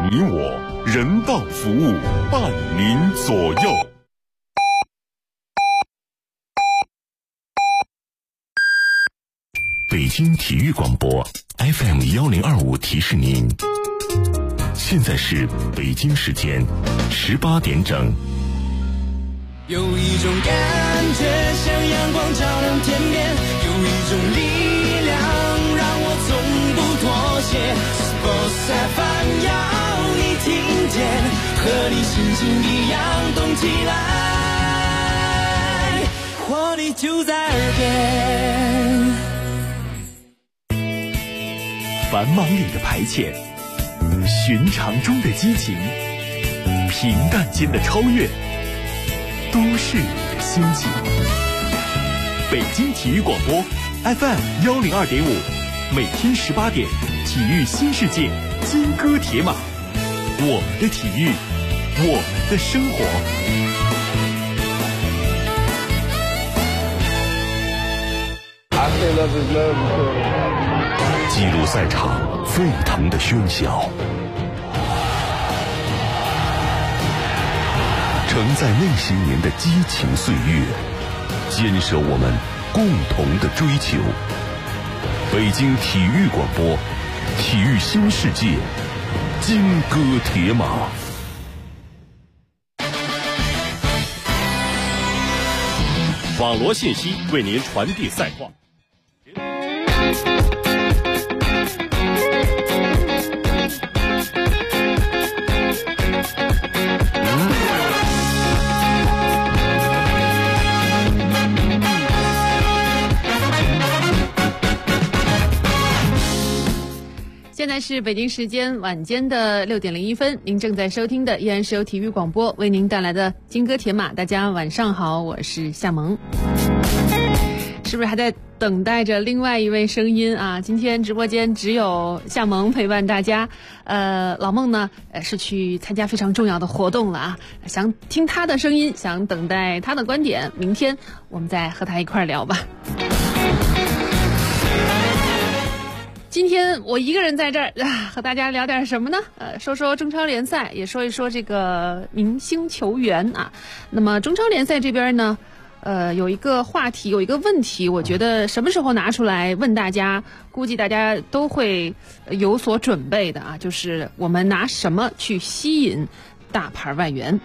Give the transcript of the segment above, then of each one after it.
你我，人道服务，伴您左右。北京体育广播 FM1025 提示您，现在是北京时间18点整。 有一种感觉像阳光照亮天边，有一种力量让我从不妥协。Sports FM 要你听见，和你心情一样动起来，活力就在耳边。 繁忙里的排遣，寻常中的激情，平淡间的超越，都市里的心情。北京体育广播 FM102.5，每天18点，体育新世界，金戈铁马，我们的体育，我们的生活。 记录赛场沸腾的喧嚣，承载那些年的激情岁月，坚守我们共同的追求。北京体育广播，体育新世界，金戈铁马。 网罗信息，为您传递赛况。 现在是北京时间晚间的6点01分，您正在收听的依然是由体育广播为您带来的金戈铁马。大家晚上好，我是夏萌。是不是还在等待着另外一位声音啊？今天直播间只有夏萌陪伴大家，老孟呢是去参加非常重要的活动了啊，想听他的声音，想等待他的观点，明天我们再和他一块聊吧。今天我一个人在这儿和大家聊点什么呢？说说中超联赛，也说一说这个明星球员啊。那么中超联赛这边呢，有一个话题，有一个问题，我觉得什么时候拿出来问大家，估计大家都会有所准备的啊，就是我们拿什么去吸引大牌外援。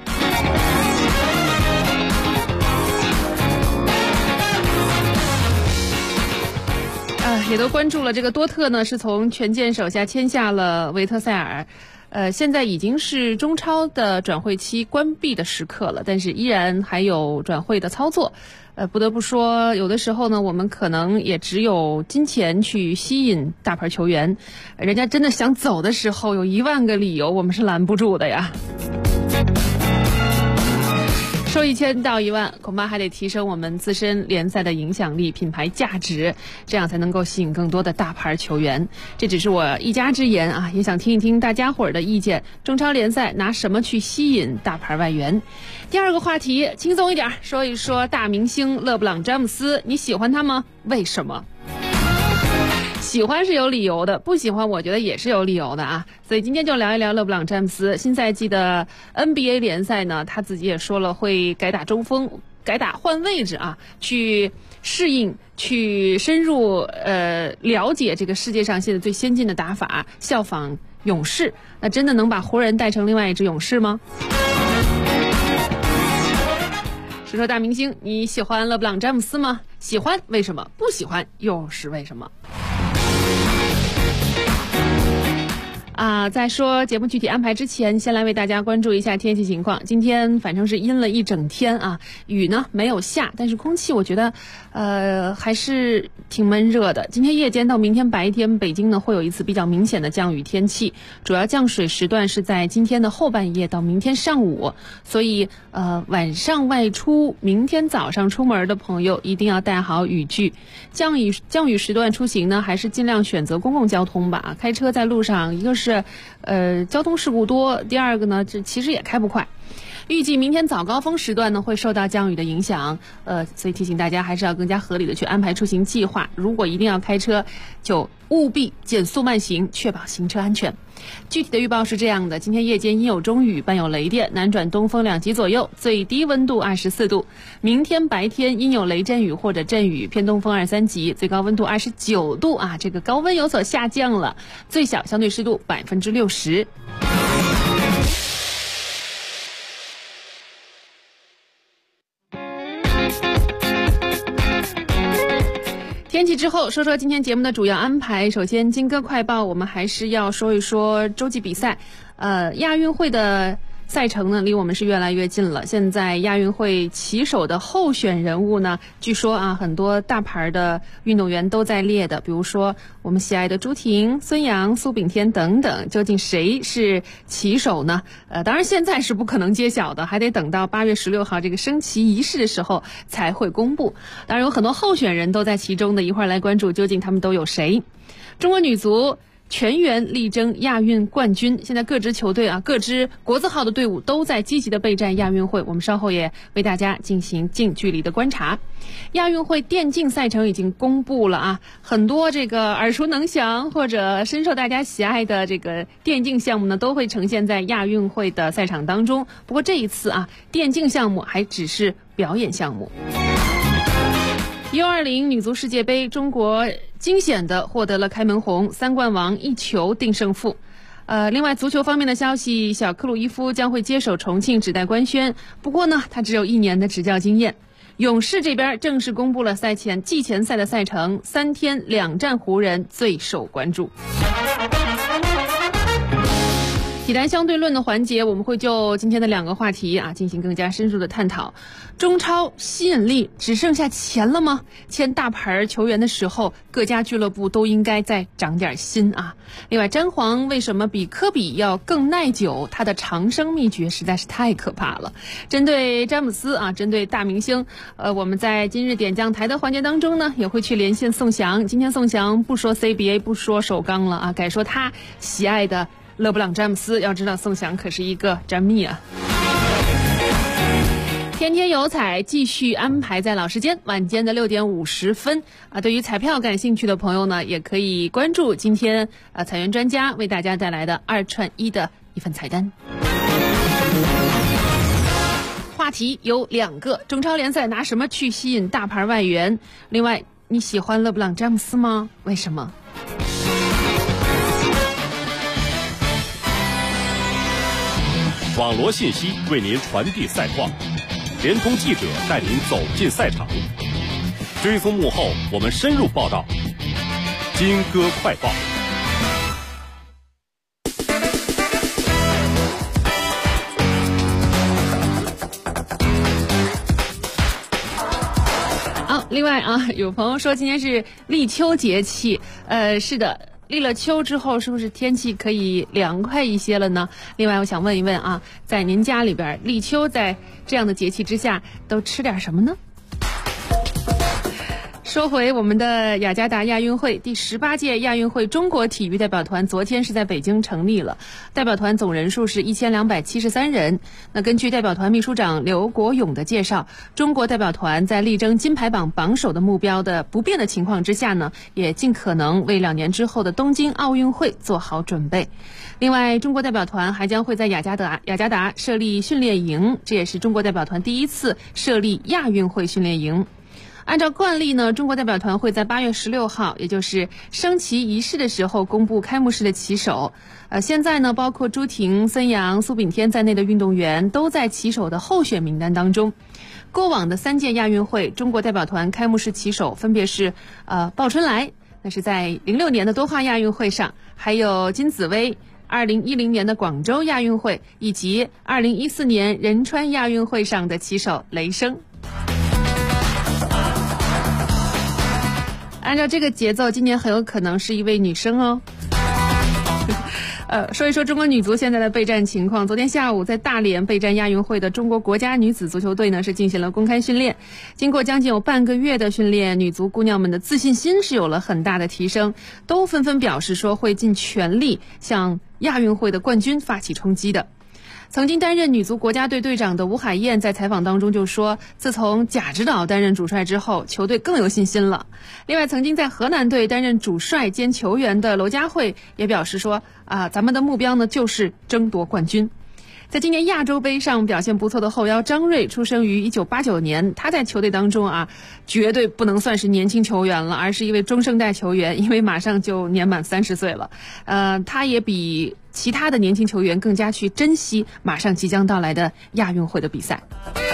也都关注了这个多特呢，是从权健手下签下了维特塞尔，现在已经是中超的转会期关闭的时刻了，但是依然还有转会的操作。不得不说，有的时候呢，我们可能也只有金钱去吸引大牌球员，人家真的想走的时候，有10000个理由，我们是拦不住的呀。收1000到1万，恐怕还得提升我们自身联赛的影响力、品牌价值，这样才能够吸引更多的大牌球员。这只是我一家之言啊，也想听一听大家伙儿的意见。中超联赛拿什么去吸引大牌外援？第二个话题轻松一点，说一说大明星勒布朗·詹姆斯，你喜欢他吗？为什么？喜欢是有理由的，不喜欢我觉得也是有理由的啊。所以今天就聊一聊勒布朗·詹姆斯。新赛季的 NBA 联赛呢，他自己也说了会改打中锋，改打换位置啊，去适应，去深入了解这个世界上现在最先进的打法，效仿勇士。那真的能把湖人带成另外一支勇士吗？说说大明星，你喜欢勒布朗·詹姆斯吗？喜欢为什么？不喜欢又是为什么？在说节目具体安排之前，先来为大家关注一下天气情况。今天反正是阴了一整天啊，雨呢没有下，但是空气我觉得还是挺闷热的。今天夜间到明天白天，北京呢会有一次比较明显的降雨天气，主要降水时段是在今天的后半夜到明天上午，所以晚上外出，明天早上出门的朋友一定要带好雨具。降雨时段出行呢，还是尽量选择公共交通吧。开车在路上，一个是交通事故多，第二个呢，这其实也开不快。 预计明天早高峰时段呢会受到降雨的影响，所以提醒大家还是要更加合理的去安排出行计划。如果一定要开车，就务必减速慢行，确保行车安全。具体的预报是这样的：今天夜间阴有中雨，伴有雷电，南转东风2级左右，最低温度24度。明天白天阴有雷阵雨或者阵雨，偏东风2-3级，最高温度29度啊，这个高温有所下降了，最小相对湿度60%。天气之后，说说今天节目的主要安排。首先，金歌快报，我们还是要说一说洲际比赛。亚运会的赛程呢，离我们是越来越近了。现在亚运会旗手的候选人物呢，据说啊，很多大牌的运动员都在列的，比如说我们喜爱的朱婷、孙杨、苏炳添等等。究竟谁是旗手呢？当然现在是不可能揭晓的，还得等到8月16号这个升旗仪式的时候才会公布。当然有很多候选人都在其中的，一会儿来关注究竟他们都有谁。中国女足全员力争亚运冠军，现在各支球队啊，各支国字号的队伍都在积极的备战亚运会，我们稍后也为大家进行近距离的观察。亚运会电竞赛程已经公布了啊，很多这个耳熟能详或者深受大家喜爱的这个电竞项目呢，都会呈现在亚运会的赛场当中。不过这一次啊，电竞项目还只是表演项目。U20女足世界杯，中国惊险地获得了开门红，3冠王1球定胜负。另外足球方面的消息，小克鲁伊夫将会接手重庆指代官宣，不过呢，他只有1年的执教经验。勇士这边正式公布了季前赛的赛程，3天2战湖人最受关注。体坛相对论的环节，我们会就今天的2个话题啊进行更加深入的探讨。中超吸引力只剩下钱了吗？签大牌球员的时候，各家俱乐部都应该再长点心啊。另外，詹皇为什么比科比要更耐久？他的长生秘诀实在是太可怕了。针对詹姆斯啊，针对大明星，我们在今日点将台的环节当中呢，也会去连线宋翔。今天宋翔不说 CBA， 不说首钢了啊，改说他喜爱的勒布朗詹姆斯。要知道宋翔可是一个詹蜜啊。天天有彩继续安排在老时间晚间的6点50分啊。对于彩票感兴趣的朋友呢，也可以关注今天彩源专家为大家带来的2串1的一份彩单。话题有2个，中超联赛拿什么去吸引大牌外援？另外，你喜欢勒布朗詹姆斯吗？为什么？ 网罗信息为您传递赛况，联通记者带您走进赛场，追踪幕后，我们深入报道。金歌快报。 另外啊，有朋友说今天是立秋节气，是的。立了秋之后，是不是天气可以凉快一些了呢？另外，我想问一问啊，在您家里边立秋在这样的节气之下，都吃点什么呢？说回我们的雅加达亚运会，第18届亚运会中国体育代表团昨天是在北京成立了，代表团总人数是1273人。那根据代表团秘书长刘国勇的介绍，中国代表团在力争金牌榜榜首的目标的不变的情况之下呢，也尽可能为2年之后的东京奥运会做好准备。另外，中国代表团还将会在雅加达设立训练营，这也是中国代表团第一次设立亚运会训练营。按照惯例呢，中国代表团会在8月16号，也就是升旗仪式的时候公布开幕式的旗手。现在呢，包括朱婷、孙杨、苏炳添在内的运动员都在旗手的候选名单当中。过往的3届亚运会，中国代表团开幕式旗手分别是鲍春来，那是在06年的多哈亚运会上，还有金子薇2010年的广州亚运会，以及2014年仁川亚运会上的旗手雷声。按照这个节奏，今年很有可能是一位女生哦。说一说中国女足现在的备战情况。昨天下午在大连备战亚运会的中国国家女子足球队呢，是进行了公开训练。经过将近有半个月的训练，女足姑娘们的自信心是有了很大的提升，都纷纷表示说会尽全力向亚运会的冠军发起冲击的。 曾经担任女足国家队队长的吴海燕在采访当中就说，自从贾指导担任主帅之后，球队更有信心了。另外，曾经在河南队担任主帅兼球员的娄佳慧也表示说，咱们的目标呢就是争夺冠军。在今年亚洲杯上表现不错的后腰张睿，出生于1989年，他在球队当中绝对不能算是年轻球员了，而是一位中生代球员，因为马上就年满30岁了。他也比其他的年轻球员更加去珍惜马上即将到来的亚运会的比赛。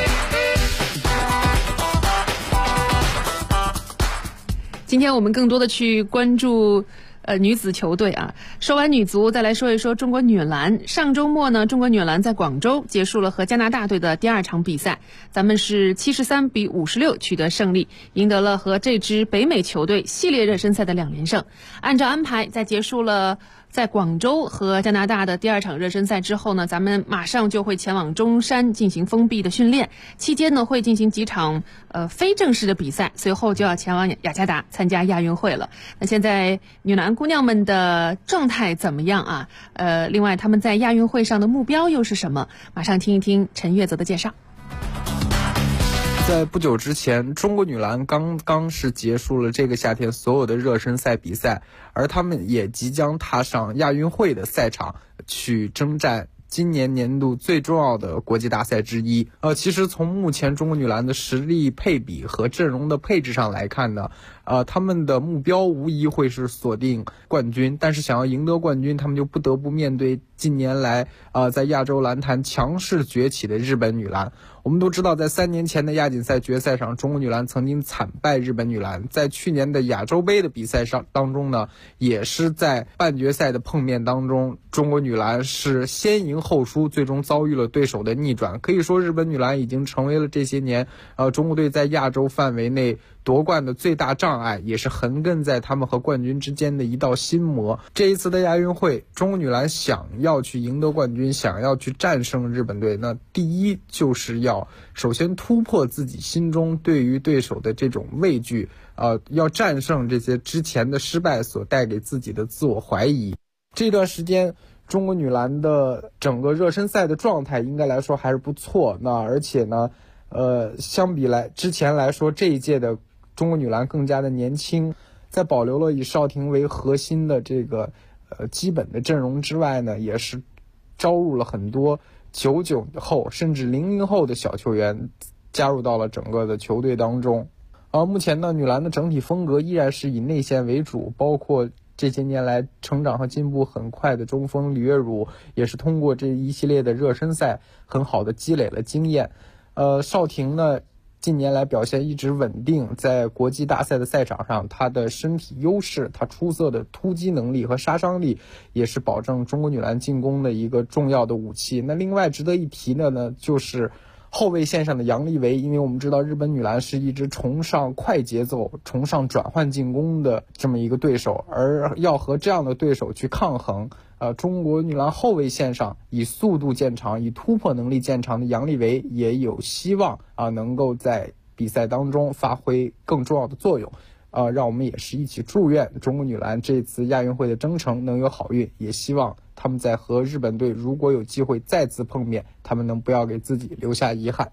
今天我们更多的去关注女子球队说完女足，再来说一说中国女篮。上周末呢，中国女篮在广州结束了和加拿大队的第2场比赛，咱们是73比56取得胜利，赢得了和这支北美球队系列热身赛的2连胜。按照安排，在结束了在广州和加拿大的第2场热身赛之后呢，咱们马上就会前往中山进行封闭的训练，期间呢会进行几场非正式的比赛，随后就要前往雅加达参加亚运会了。那现在女篮姑娘们的状态怎么样另外她们在亚运会上的目标又是什么？马上听一听陈月泽的介绍。 在不久之前，中国女篮刚刚是结束了这个夏天所有的热身赛比赛，而她们也即将踏上亚运会的赛场去征战今年年度最重要的国际大赛之一。其实从目前中国女篮的实力配比和阵容的配置上来看呢，他们的目标无疑会是锁定冠军，但是想要赢得冠军，他们就不得不面对近年来在亚洲篮坛强势崛起的日本女篮。我们都知道，在3年前的亚锦赛决赛上，中国女篮曾经惨败日本女篮。在去年的亚洲杯的比赛上当中呢，也是在半决赛的碰面当中，中国女篮是先赢后输，最终遭遇了对手的逆转。可以说，日本女篮已经成为了这些年中国队在亚洲范围内夺冠的最大障碍，也是横亘在他们和冠军之间的一道心魔。这一次的亚运会，中国女篮想要去赢得冠军，想要去战胜日本队，那第一就是要首先突破自己心中对于对手的这种畏惧，要战胜这些之前的失败所带给自己的自我怀疑。这段时间中国女篮的整个热身赛的状态应该来说还是不错，那而且呢相比之前来说，这一届的中国女篮更加的年轻，在保留了以邵婷为核心的这个基本的阵容之外呢，也是招入了很多99后甚至00后的小球员加入到了整个的球队当中。目前呢，女篮的整体风格依然是以内线为主，包括这些年来成长和进步很快的中锋李月汝，也是通过这一系列的热身赛很好的积累了经验。邵婷呢近年来表现一直稳定，在国际大赛的赛场上，她的身体优势，她出色的突击能力和杀伤力，也是保证中国女篮进攻的一个重要的武器。那另外值得一提的呢，就是后卫线上的杨丽维，因为我们知道日本女篮是一支崇尚快节奏、崇尚转换进攻的这么一个对手，而要和这样的对手去抗衡，中国女篮后卫线上以速度见长、以突破能力见长的杨丽维也有希望能够在比赛当中发挥更重要的作用。让我们也是一起祝愿中国女篮这次亚运会的征程能有好运，也希望他们在和日本队如果有机会再次碰面，他们能不要给自己留下遗憾。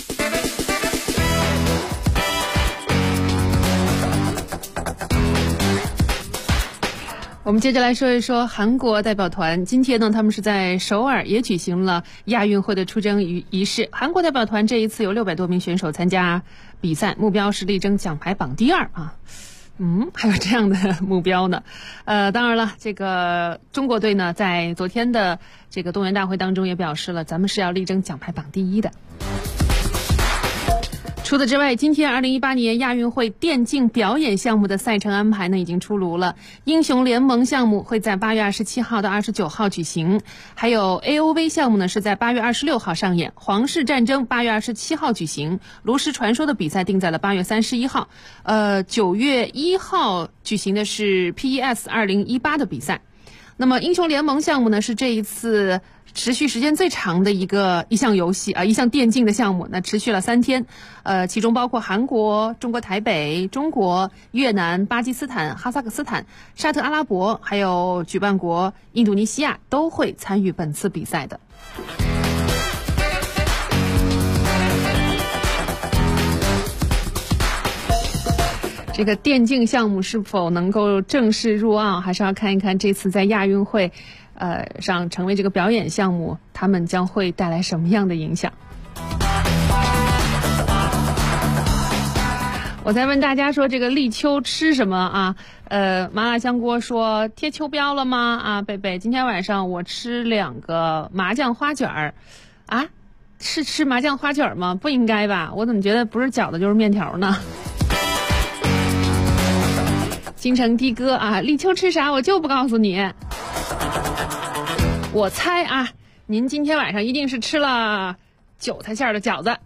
我们接着来说一说韩国代表团。今天呢，他们是在首尔也举行了亚运会的出征仪式。韩国代表团这一次有600多名选手参加比赛，目标是力争奖牌榜第2还有这样的目标呢。当然了，这个中国队呢，在昨天的这个动员大会当中也表示了，咱们是要力争奖牌榜第1的。除此之外，今天2018年亚运会电竞表演项目的赛程安排呢已经出炉了。英雄联盟项目会在8月27号到29号举行，还有 AOV 项目呢是在8月26号上演，皇室战争8月27号举行，炉石传说的比赛定在了8月31号。9月1号举行的是 PES 2018的比赛。那么英雄联盟项目呢是这一次持续时间最长的一项游戏一项电竞的项目，那持续了3天，其中包括韩国、中国台北、中国、越南、巴基斯坦、哈萨克斯坦、沙特阿拉伯，还有举办国印度尼西亚都会参与本次比赛的。 这个电竞项目是否能够正式入奥，还是要看一看这次在亚运会上成为这个表演项目，他们将会带来什么样的影响。我在问大家说这个立秋吃什么啊？麻辣香锅说贴秋膘了吗？啊，贝贝，今天晚上我吃2个麻酱花卷儿，啊，是吃麻酱花卷儿吗？不应该吧？我怎么觉得不是饺子就是面条呢？京城的哥啊，立秋吃啥我就不告诉你。我猜啊，您今天晚上一定是吃了韭菜馅的饺子。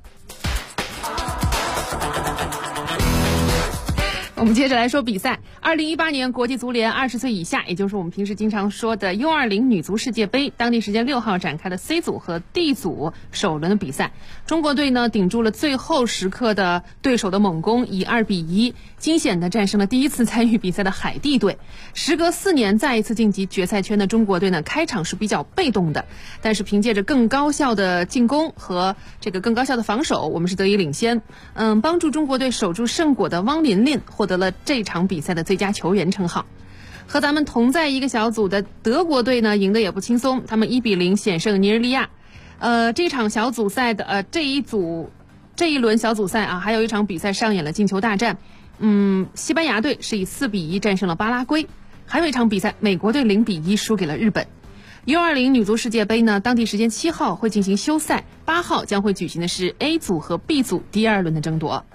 我们接着来说比赛。2018年国际足联20岁以下，也就是我们平时经常说的 U20 女足世界杯，当地时间6号展开的 C 组和 D 组首轮的比赛，中国队呢顶住了最后时刻的对手的猛攻，以2-1惊险地战胜了第一次参与比赛的海地队。时隔4年再一次晋级决赛圈的中国队呢，开场是比较被动的，但是凭借着更高效的进攻和这个更高效的防守，我们是得以领先。帮助中国队守住胜果的汪琳琳获得了这场比赛的最佳球员称号。和咱们同在一个小组的德国队呢，赢得也不轻松，他们1-0险胜尼日利亚。这场小组赛的这一轮小组赛啊，还有一场比赛上演了进球大战。西班牙队是以4-1战胜了巴拉圭，还有一场比赛，美国队0-1输给了日本。U20 女足世界杯呢，当地时间7号会进行休赛，8号将会举行的是 A 组和 B 组第2轮的争夺。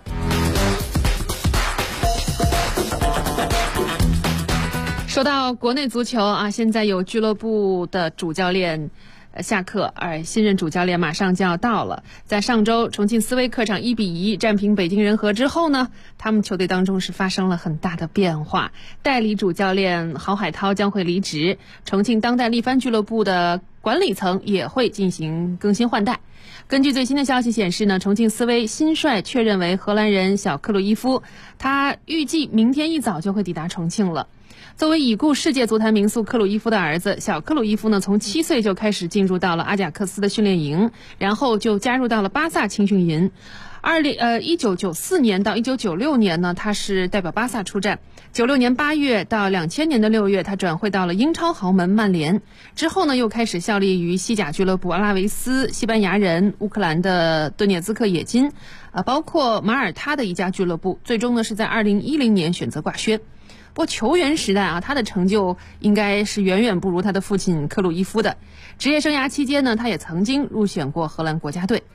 说到国内足球啊，现在有俱乐部的主教练下课，而新任主教练马上就要到了。在上周重庆斯威客场1-1战平北京人和之后呢，他们球队当中是发生了很大的变化，代理主教练郝海涛将会离职，重庆当代力帆俱乐部的管理层也会进行更新换代。根据最新的消息显示呢，重庆斯威新帅确认为荷兰人小克鲁伊夫，他预计明天一早就会抵达重庆了。作为已故世界足坛名宿克鲁伊夫的儿子，小克鲁伊夫呢，从7岁就开始进入到了阿贾克斯的训练营，然后就加入到了巴萨青训营。1994年到1996年呢，他是代表巴萨出战。96年8月到2000年的6月，他转会到了英超豪门曼联。之后呢，又开始效力于西甲俱乐部阿拉维斯、西班牙人、乌克兰的顿涅茨克冶金，包括马耳他的一家俱乐部。最终呢，是在2010年选择挂靴。不过球员时代啊，他的成就应该是远远不如他的父亲克鲁伊夫的。职业生涯期间呢，他也曾经入选过荷兰国家队。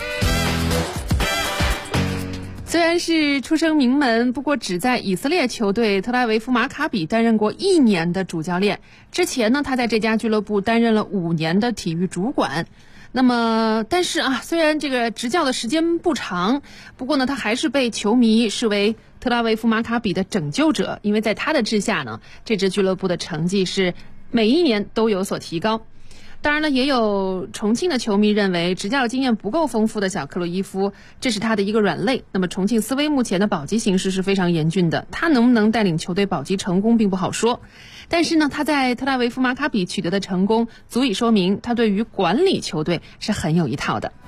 虽然是出身名门，不过只在以色列球队特拉维夫马卡比担任过1年的主教练。之前呢，他在这家俱乐部担任了5年的体育主管。那么，但是啊，虽然这个执教的时间不长，不过呢，他还是被球迷视为特拉维夫马卡比的拯救者，因为在他的治下呢，这支俱乐部的成绩是每一年都有所提高。当然了，也有重庆的球迷认为执教经验不够丰富的小克鲁伊夫，这是他的一个软肋。那么重庆斯威目前的保级形势是非常严峻的，他能不能带领球队保级成功并不好说。但是呢，他在特拉维夫马卡比取得的成功，足以说明他对于管理球队是很有一套的。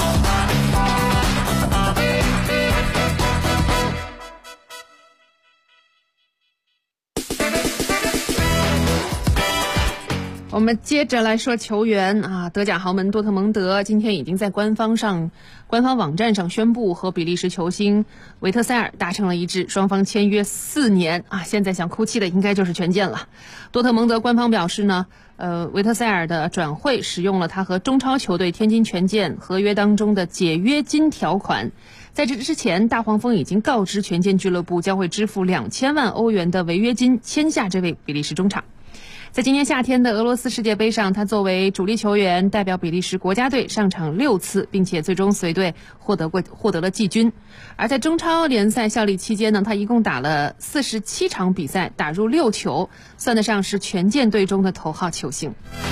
我们接着来说球员啊，德甲豪门多特蒙德今天已经在官方网站上宣布和比利时球星维特塞尔达成了一致，双方签约4年啊。现在想哭泣的应该就是权健了。多特蒙德官方表示呢，维特塞尔的转会使用了他和中超球队天津权健合约当中的解约金条款。在这之前，大黄蜂已经告知权健俱乐部将会支付2000万欧元的违约金，签下这位比利时中场。在今年夏天的俄罗斯世界杯上，他作为主力球员代表比利时国家队上场6次，并且最终随队获得了季军。而在中超联赛效力期间呢，他一共打了47场比赛，打入6球，算得上是权健队中的头号球星。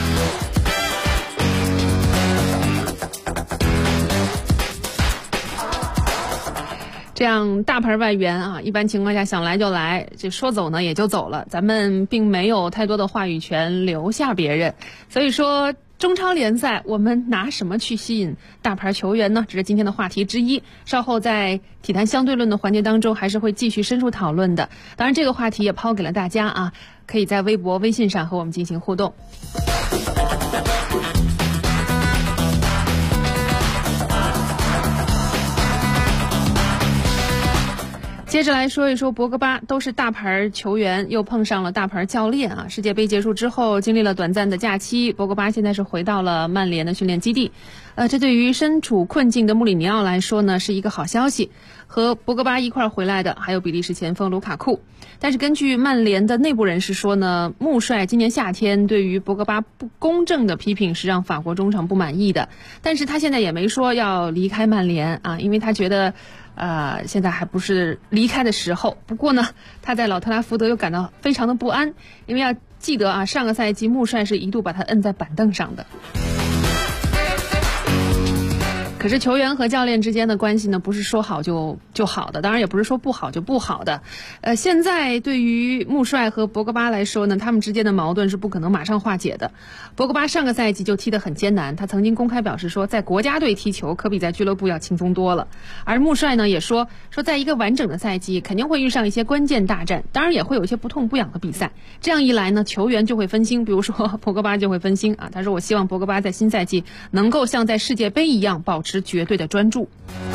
这样大牌外援啊，一般情况下想来就来，这说走呢也就走了，咱们并没有太多的话语权留下别人。所以说中超联赛我们拿什么去吸引大牌球员呢？这是今天的话题之一。稍后在体坛相对论的环节当中，还是会继续深入讨论的。当然，这个话题也抛给了大家啊，可以在微博、微信上和我们进行互动。接着来说一说博格巴，都是大牌球员，又碰上了大牌教练啊！世界杯结束之后，经历了短暂的假期，博格巴现在是回到了曼联的训练基地。这对于身处困境的穆里尼奥来说呢，是一个好消息。和博格巴一块回来的还有比利时前锋卢卡库。但是根据曼联的内部人士说呢，穆帅今年夏天对于博格巴不公正的批评是让法国中场不满意的。但是他现在也没说要离开曼联啊，因为他觉得现在还不是离开的时候。不过呢，他在老特拉福德又感到非常的不安，因为要记得啊，上个赛季穆帅是一度把他摁在板凳上的。可是球员和教练之间的关系呢，不是说好就好的，当然也不是说不好就不好的。现在对于穆帅和博格巴来说呢，他们之间的矛盾是不可能马上化解的。博格巴上个赛季就踢得很艰难，他曾经公开表示说，在国家队踢球可比在俱乐部要轻松多了。而穆帅呢也说在一个完整的赛季肯定会遇上一些关键大战，当然也会有一些不痛不痒的比赛。这样一来呢，球员就会分心，比如说博格巴就会分心啊。他说我希望博格巴在新赛季能够像在世界杯一样保持绝对的专注。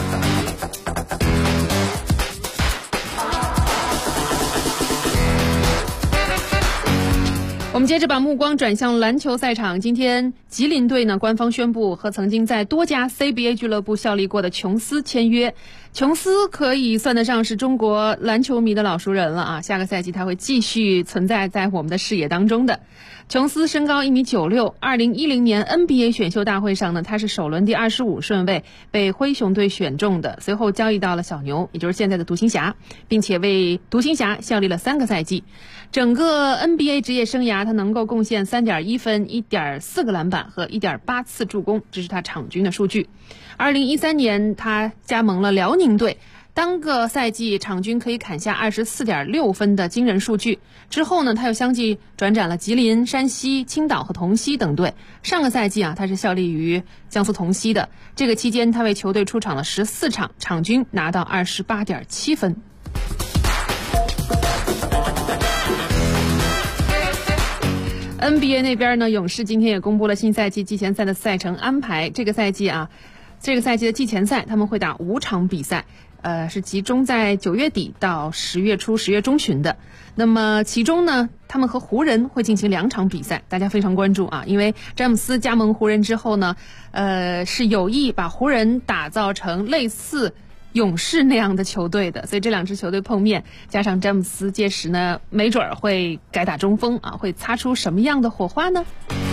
我们接着把目光转向篮球赛场。今天吉林队呢官方宣布和曾经在多家 CBA 俱乐部效力过的琼斯签约。琼斯可以算得上是中国篮球迷的老熟人了啊，下个赛季他会继续存在在我们的视野当中的。琼斯身高1.96米，2010年 NBA 选秀大会上呢，他是首轮第25顺位被灰熊队选中的，随后交易到了小牛，也就是现在的独行侠，并且为独行侠效力了3个赛季。整个 NBA 职业生涯，他能够贡献3.1分、1.4个篮板和1.8次助攻，这是他场均的数据。2013年他加盟了辽宁队，当个赛季场均可以砍下24.6分的惊人数据。之后呢，他又相继转战了吉林、山西、青岛和同曦等队。上个赛季啊，他是效力于江苏同曦的。这个期间，他为球队出场了14场，场均拿到28.7分。NBA 那边呢，勇士今天也公布了新赛季季前赛的赛程安排。这个赛季的季前赛他们会打5场比赛，是集中在9月底到10月初、10月中旬的。那么其中呢，他们和湖人会进行2场比赛，大家非常关注啊，因为詹姆斯加盟湖人之后呢，是有意把湖人打造成类似勇士那样的球队的，所以这2支球队碰面，加上詹姆斯届时呢，没准儿会改打中锋啊，会擦出什么样的火花呢？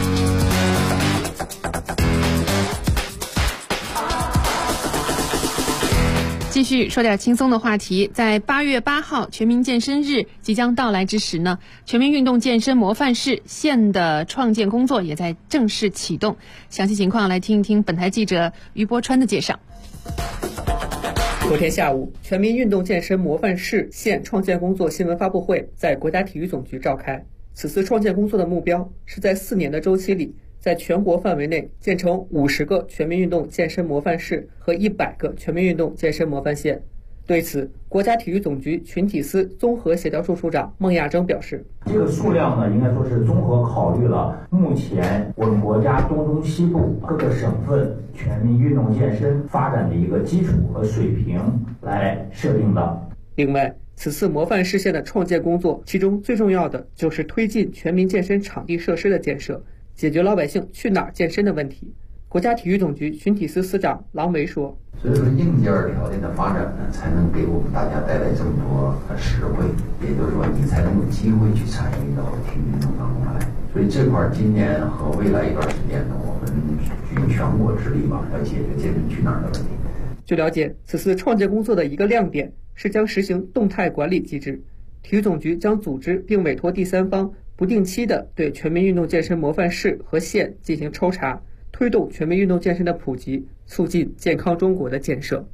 继续说点轻松的话题，在8月8号全民健身日即将到来之时呢，全民运动健身模范市县的创建工作也在正式启动。详细情况来听一听本台记者于波川的介绍。 昨天下午，全民运动健身模范市县创建工作新闻发布会在国家体育总局召开。此次创建工作的目标是在4年的周期里，在全国范围内建成50个全民运动健身模范市和100个全民运动健身模范县。对此，国家体育总局群体司综合协调处处长孟亚征表示， 这个数量呢，应该说是综合考虑了目前我们国家东中西部各个省份全民运动健身发展的一个基础和水平来设定的。 另外，此次模范市县的创建工作，其中最重要的就是推进全民健身场地设施的建设，解决老百姓去哪儿健身的问题。国家体育总局群体司司长郎维说， 所以说硬件条件的发展呢，才能给我们大家带来这么多实惠，也就是说你才能有机会去参与到体育运动当中来。所以这块今年和未来一段时间呢，我们举全国之力吧，要解决健身去哪儿的问题。 据了解，此次创建工作的一个亮点是将实行动态管理机制，体育总局将组织并委托第三方不定期的对全民运动健身模范市和县进行抽查，推动全民运动健身的普及，促进健康中国的建设。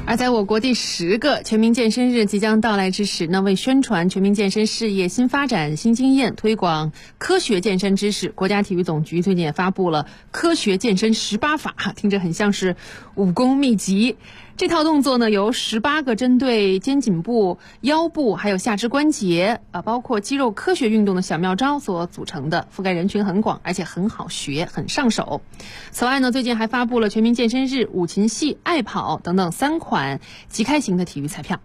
而在我国第10个全民健身日即将到来之时呢，为宣传全民健身事业新发展、新经验，推广科学健身知识，国家体育总局最近也发布了科学健身18法，听着很像是武功秘籍。这套动作呢，由18个针对肩颈部、腰部还有下肢关节包括肌肉科学运动的小妙招所组成的，覆盖人群很广，而且很好学，很上手。此外呢，最近还发布了全民健身日、五禽戏、爱跑等等3款即开型的体育彩票。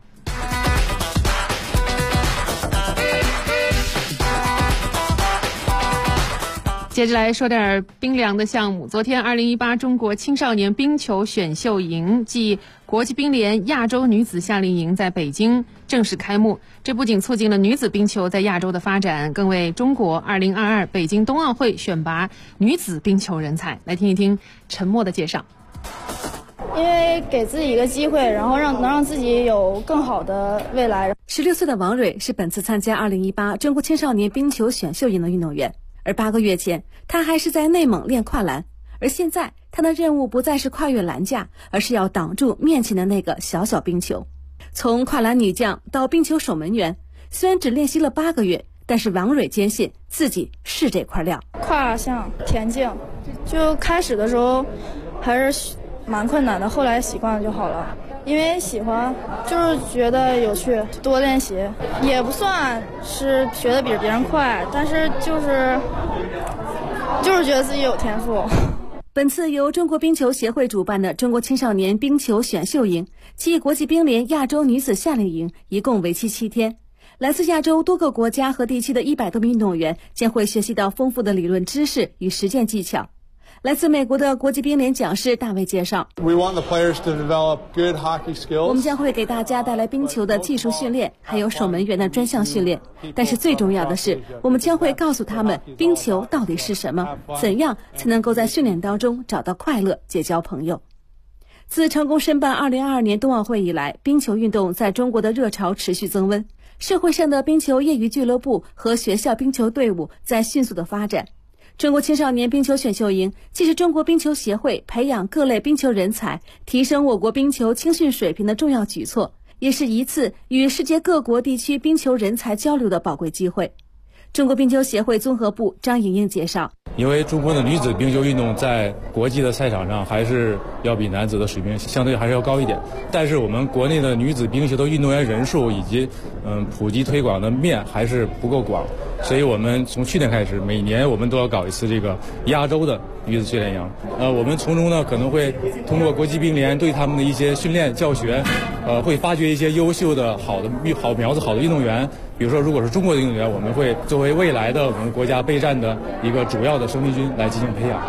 接着来说点冰凉的项目。昨天2018中国青少年冰球选秀营暨国际冰联亚洲女子夏令营在北京正式开幕。这不仅促进了女子冰球在亚洲的发展，更为中国2022北京冬奥会选拔女子冰球人才。来听一听陈默的介绍。 因为给自己一个机会，然后能让自己有更好的未来。 16岁的王蕊是本次参加2018中国青少年冰球选秀营的运动员。而8个月前，他还是在内蒙练跨栏，而现在他的任务不再是跨越栏架，而是要挡住面前的那个小小冰球。从跨栏女将到冰球守门员，虽然只练习了8个月，但是王蕊坚信自己是这块料。 跨项田径，就开始的时候还是蛮困难的，后来习惯了就好了。因为喜欢，就是觉得有趣，多练习，也不算是学得比别人快，但是就是觉得自己有天赋。 本次由中国冰球协会主办的中国青少年冰球选秀营暨国际冰联亚洲女子夏令营，一共为期7天。来自亚洲多个国家和地区的100多名运动员将会学习到丰富的理论知识与实践技巧。来自美国的国际冰联讲师大卫介绍， We want the players to develop good hockey skills. 我们将会给大家带来冰球的技术训练，还有守门员的专项训练。但是最重要的是，我们将会告诉他们冰球到底是什么，怎样才能够在训练当中找到快乐，结交朋友。自成功申办2022年冬奥会以来，冰球运动在中国的热潮持续增温，社会上的冰球业余俱乐部和学校冰球队伍在迅速的发展。中国青少年冰球选秀营既是中国冰球协会培养各类冰球人才、提升我国冰球青训水平的重要举措，也是一次与世界各国地区冰球人才交流的宝贵机会。中国冰球协会综合部张莹莹介绍， 因为中国的女子冰球运动在国际的赛场上还是要比男子的水平相对还是要高一点，但是我们国内的女子冰球的运动员人数以及普及推广的面还是不够广，所以我们从去年开始，每年我们都要搞一次这个亚洲的女子训练营。我们从中呢可能会通过国际冰联对他们的一些训练教学，会发掘一些优秀的好苗子好的运动员。比如说，如果是中国的运动员，我们会作为未来的我们国家备战的一个主要的生力军来进行培养。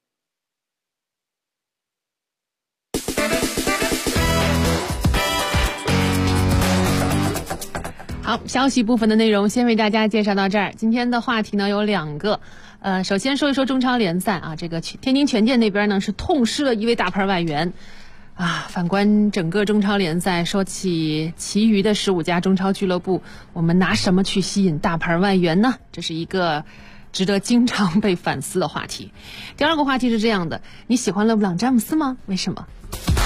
好，消息部分的内容先为大家介绍到这儿。今天的话题呢有2个，首先说一说中超联赛啊，这个天津权健那边呢是痛失了一位大牌外援。反观整个中超联赛，说起其余的15家中超俱乐部，我们拿什么去吸引大牌外援呢？这是一个值得经常被反思的话题。第2个话题是这样的，你喜欢勒布朗詹姆斯吗？为什么？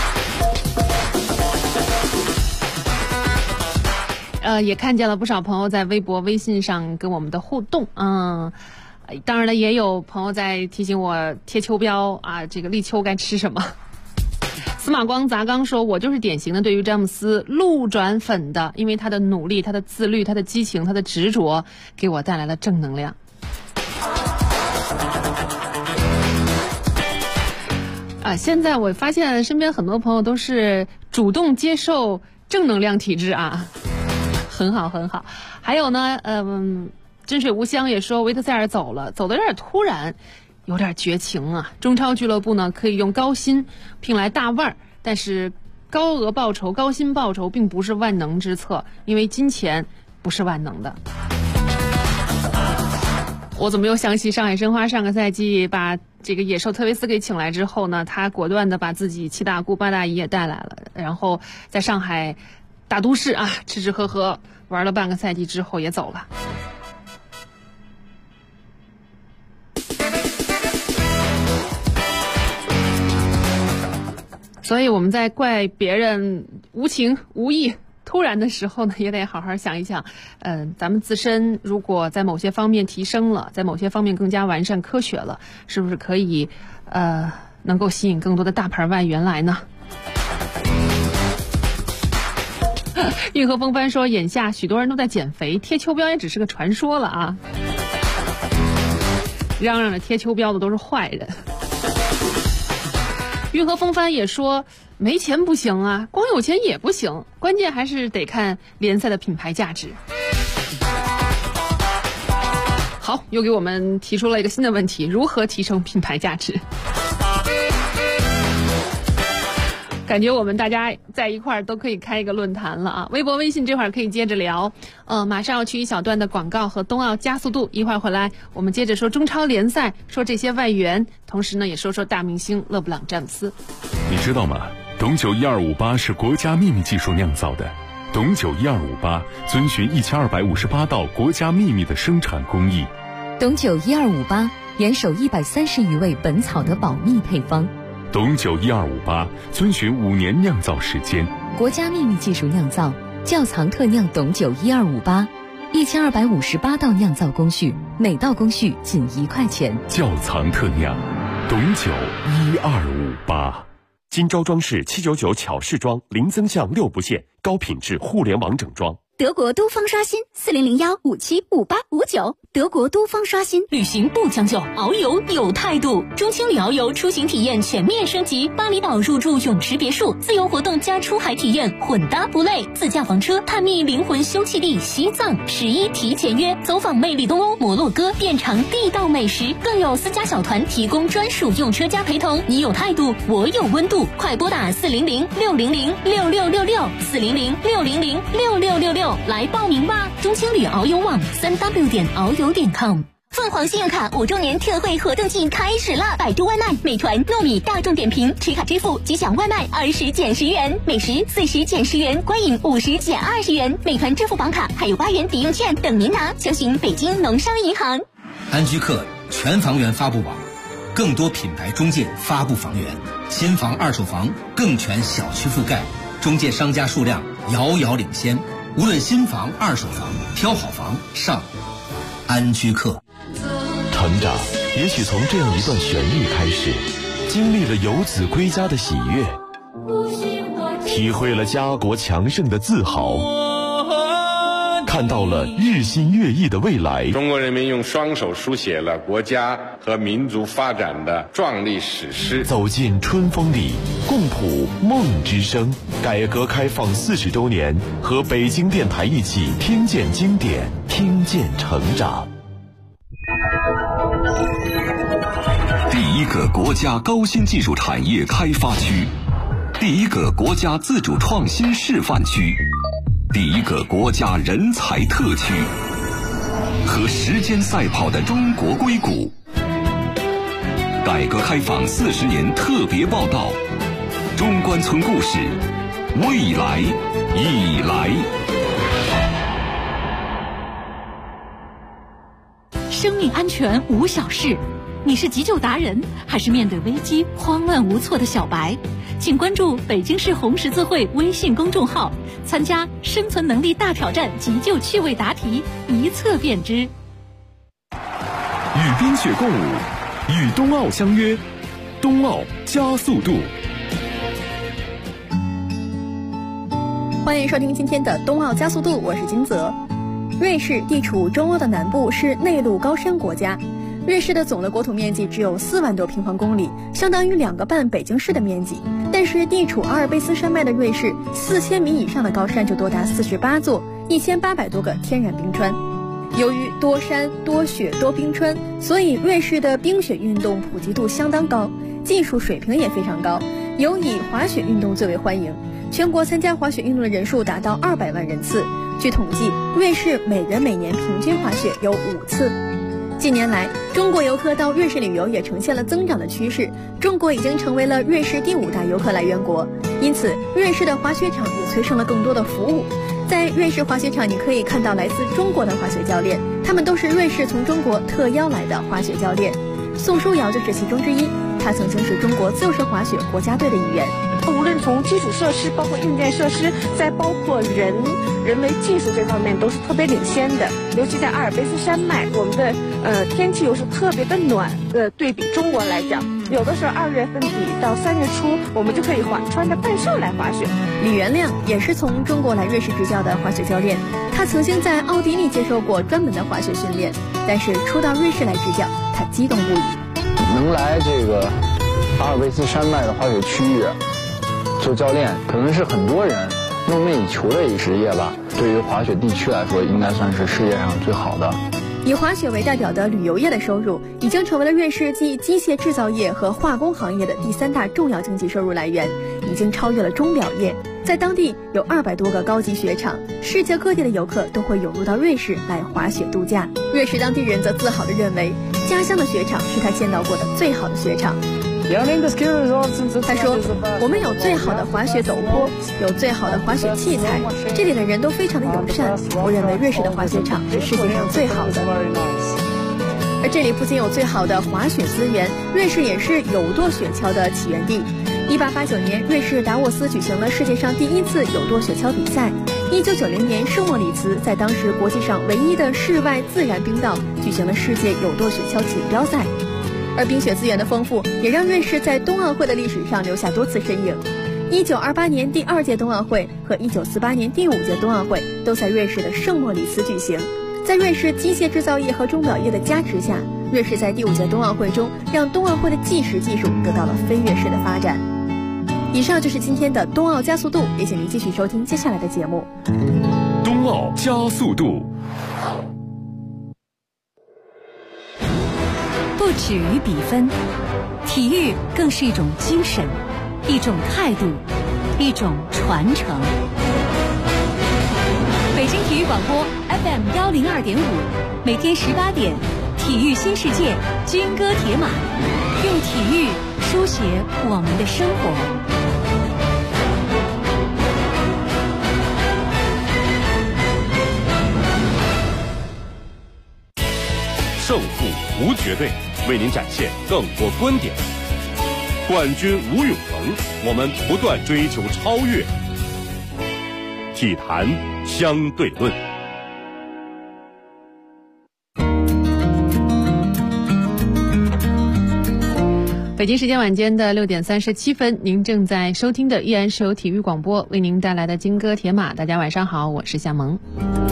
也看见了不少朋友在微博、微信上跟我们的互动，当然了，也有朋友在提醒我贴秋膘啊，这个立秋该吃什么。司马光砸缸说，我就是典型的对于詹姆斯路转粉的，因为他的努力、他的自律、他的激情、他的执着，给我带来了正能量。现在我发现身边很多朋友都是主动接受正能量体质啊，很好很好。还有呢，真水无香也说维特塞尔走了，走得有点突然。有点绝情啊！中超俱乐部呢可以用高薪聘来大腕儿，但是高额报酬、高薪报酬并不是万能之策，因为金钱不是万能的。我怎么又想起上海申花上个赛季把这个野兽特维斯给请来之后呢，他果断的把自己7大姑8大姨也带来了，然后在上海大都市啊吃吃喝喝玩了半个赛季之后也走了。 所以我们在怪别人无情无义突然的时候呢，也得好好想一想，咱们自身如果在某些方面提升了，在某些方面更加完善科学了，是不是可以能够吸引更多的大牌外援来呢？运河风帆说，眼下许多人都在减肥，贴秋膘也只是个传说了啊！嚷嚷着贴秋膘的都是坏人。运河风帆也说，没钱不行啊，光有钱也不行，关键还是得看联赛的品牌价值。好，又给我们提出了一个新的问题，如何提升品牌价值？感觉我们大家在一块儿都可以开一个论坛了啊！微博微信这会儿可以接着聊，马上要去一小段的广告和冬奥加速度，一会儿回来我们接着说中超联赛，说这些外援，同时呢也说说大明星勒布朗詹姆斯。 你知道吗？董酒1258是国家秘密技术酿造的，董酒1258遵循1258道国家秘密的生产工艺。 董酒1258严守130余味本草的保密配方。 董酒1258遵循5年酿造时间， 国家秘密技术酿造，窖藏特酿董酒1258，1258道酿造工序，每道工序仅1块钱。 窖藏特酿，董酒1258。 金招装饰799巧饰装，零增项6不限，高品质互联网整装。 德国都方刷新4001575859，德国都方刷新， 旅行不将就，遨游有态度。中青旅遨游出行体验全面升级，巴厘岛入住泳池别墅，自由活动加出海体验，混搭不累。自驾房车探秘灵魂休憩地西藏，11提前约，走访魅力东欧摩洛哥，遍尝地道美食，更有私家小团提供专属用车加陪同。你有态度，我有温度，快拨打400-600-6666，400-600-6666，来报名吧！中青旅遨游网3w.遨游.com。 凤凰信用卡5周年特惠活动季开始了！百度外卖、美团、糯米、大众点评持卡支付即享外卖20减10元，美食40减10元，观影50减20元。美团支付宝卡还有8元抵用券等您拿，详询北京农商银行。 安居客全房源发布网，更多品牌中介发布房源，新房、二手房更全小区覆盖，中介商家数量遥遥领先。无论新房、二手房，挑好房上安居客。 成长也许从这样一段旋律开始，经历了游子归家的喜悦，体会了家国强盛的自豪，看到了日新月异的未来。 中国人民用双手书写了国家和民族发展的壮丽史诗。 走进春风里，共谱梦之声。改革开放40周年，和北京电台一起听见经典，听见成长。 第一个国家高新技术产业开发区，第一个国家自主创新示范区，第一个国家人才特区，和时间赛跑的中国硅谷。改革开放40年特别报道，中关村故事，未来已来。 生命安全无小事，你是急救达人，还是面对危机慌乱无措的小白？请关注北京市红十字会微信公众号，参加生存能力大挑战急救趣味答题，一测便知。 与冰雪共舞，与冬奥相约，冬奥加速度。 欢迎收听今天的冬奥加速度，我是金泽。瑞士地处中欧的南部，是内陆高山国家。瑞士的总的国土面积只有4万多平方公里，相当于2个半北京市的面积。但是地处阿尔卑斯山脉的瑞士，4000米以上的高山就多达48座，1800多个天然冰川。由于多山多雪多冰川，所以瑞士的冰雪运动普及度相当高，技术水平也非常高，尤以滑雪运动最为欢迎。全国参加滑雪运动的人数达到200万人次。据统计，瑞士每人每年平均滑雪有5次。近年来，中国游客到瑞士旅游也呈现了增长的趋势，中国已经成为了瑞士第5大游客来源国。因此，瑞士的滑雪场也催生了更多的服务。在瑞士滑雪场，你可以看到来自中国的滑雪教练，他们都是瑞士从中国特邀来的滑雪教练。宋书瑶就是其中之一，他曾经是中国自由式滑雪国家队的一员。 无论从基础设施，包括硬件设施，再包括人为技术这方面都是特别领先的。尤其在阿尔卑斯山脉，我们的天气又是特别的暖，对比中国来讲，有的时候2月份底到3月初，我们就可以穿着半袖来滑雪。 李元亮也是从中国来瑞士执教的滑雪教练，他曾经在奥地利接受过专门的滑雪训练，但是初到瑞士来执教，他激动不已。 能来这个阿尔卑斯山脉的滑雪区域做教练，可能是很多人梦寐以求的一个职业吧。对于滑雪地区来说，应该算是世界上最好的。 以滑雪为代表的旅游业的收入，已经成为了瑞士继机械制造业和化工行业的第3大重要经济收入来源，已经超越了钟表业。在当地有200多个高级雪场，世界各地的游客都会涌入到瑞士来滑雪度假。瑞士当地人则自豪地认为，家乡的雪场是他见到过的最好的雪场。他说，我们有最好的滑雪陡坡，有最好的滑雪器材，这里的人都非常的友善，我认为瑞士的滑雪场是世界上最好的。而这里不仅有最好的滑雪资源，瑞士也是有舵雪橇的起源地。1889年，瑞士达沃斯举行了世界上第1次有舵雪橇比赛。1990年，圣莫里茨在当时国际上唯一的室外自然冰道举行了世界有舵雪橇锦标赛。而冰雪资源的丰富，也让瑞士在冬奥会的历史上留下多次身影。1928年第2届冬奥会和1948年第5届冬奥会都在瑞士的圣莫里茨举行。在瑞士机械制造业和钟表业的加持下，瑞士在第5届冬奥会中让冬奥会的计时技术得到了飞跃式的发展。以上就是今天的冬奥加速度，也请您继续收听接下来的节目。 冬奥加速度。 不止于比分，体育更是一种精神，一种态度，一种传承。北京体育广播 FM 102.5，每天18点，体育新世界，军歌铁马，用体育书写我们的生活。 胜负无绝对，为您展现更多观点。冠军无永恒，我们不断追求超越。体坛相对论。 北京时间晚间的6点37分，您正在收听的依然是由体育广播为您带来的金戈铁马。大家晚上好，我是夏萌。